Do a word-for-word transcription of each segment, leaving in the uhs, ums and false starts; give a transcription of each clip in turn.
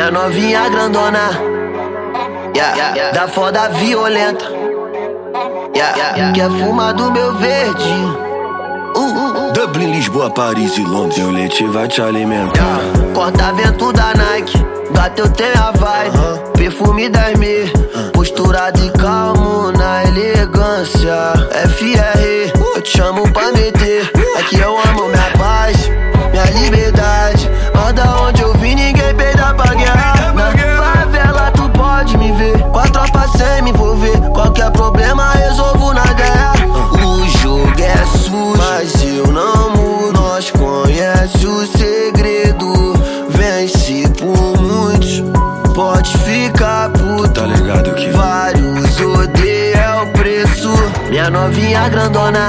Minha novinha grandona, yeah, da foda violenta, yeah, quer fumar do meu verde. uh, uh, uh. Dublin, Lisboa, Paris e Londres, o leite vai te alimentar. yeah. Corta-vento da Nike, gata eu tenho a vibe, uh -huh. Perfume dez mil, uh. postura de calmo na elegância. F R, eu te chamo pra meter, é que eu amo minha paz, minha liberdade. Mas da onde eu vim ninguém peida pra guerra. Na favela tu pode me ver, com a tropa sem me envolver. Qualquer problema resolvo na guerra. O jogo é sujo, mas eu não mudo. Nós conhece o segredo, vence por muitos, pode ficar puto. Tá ligado que vários odeiam, é o preço. Minha novinha grandona,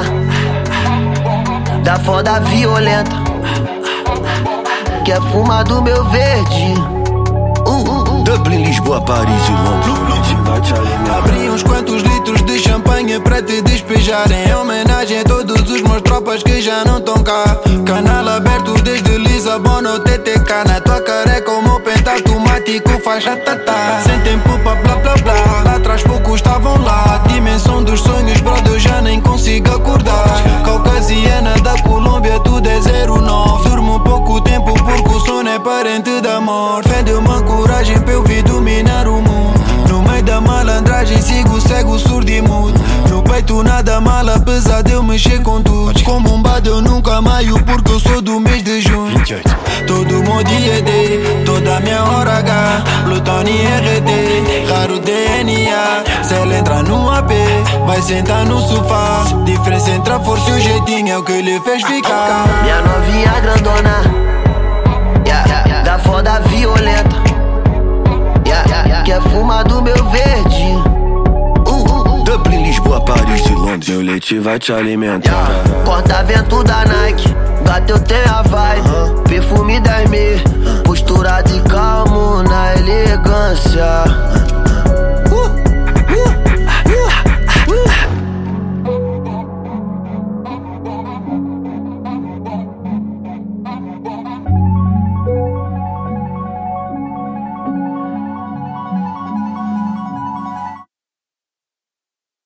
da foda violenta, quer fumar do meu verde. uh, uh, uh. Dublin, Lisboa, Paris e Londres, vai te alimentar. Abri uns quantos litros de champanhe pra te despejar, em homenagem a todos os meus tropas que já não tão cá. Canal aberto desde Lisabona ao T T K. Na tua careca o meu penta automático faz ratatá. Sem tempo pra blá blá blá, lá atrás poucos estavam lá. Dimensão dos sonhos, brother, eu já nem consigo acordar. Caucasiana da Colômbia, tudo é zero nove. Durmo pouco tempo porque o sono é parente da morte. Fé deu uma coragem pra eu vir dominar o mundo. No meio da malandragem sigo cego, surdo e mudo. No peito nada mal, apesar de eu mexer com tudo. Como um bado eu nunca maio porque eu sou do mês de junho. Todo meu dia é D, toda minha hora H. Plutônio R D, raro D N A. Se ela entra no A P, vai sentar no sofá. Diferença entre a força e o jeitinho é o que lhe fez ficar. Minha novinha grandona, yeah, da foda violenta, yeah, quer fumar do meu verde. uh, uh, uh. Dublin, Lisboa, Paris e Londres, meu leite vai te alimentar. yeah. Corta-vento da Nike, gata eu tenho a vibe, uh -huh. Perfume dez mil, postura de calmo na elegância.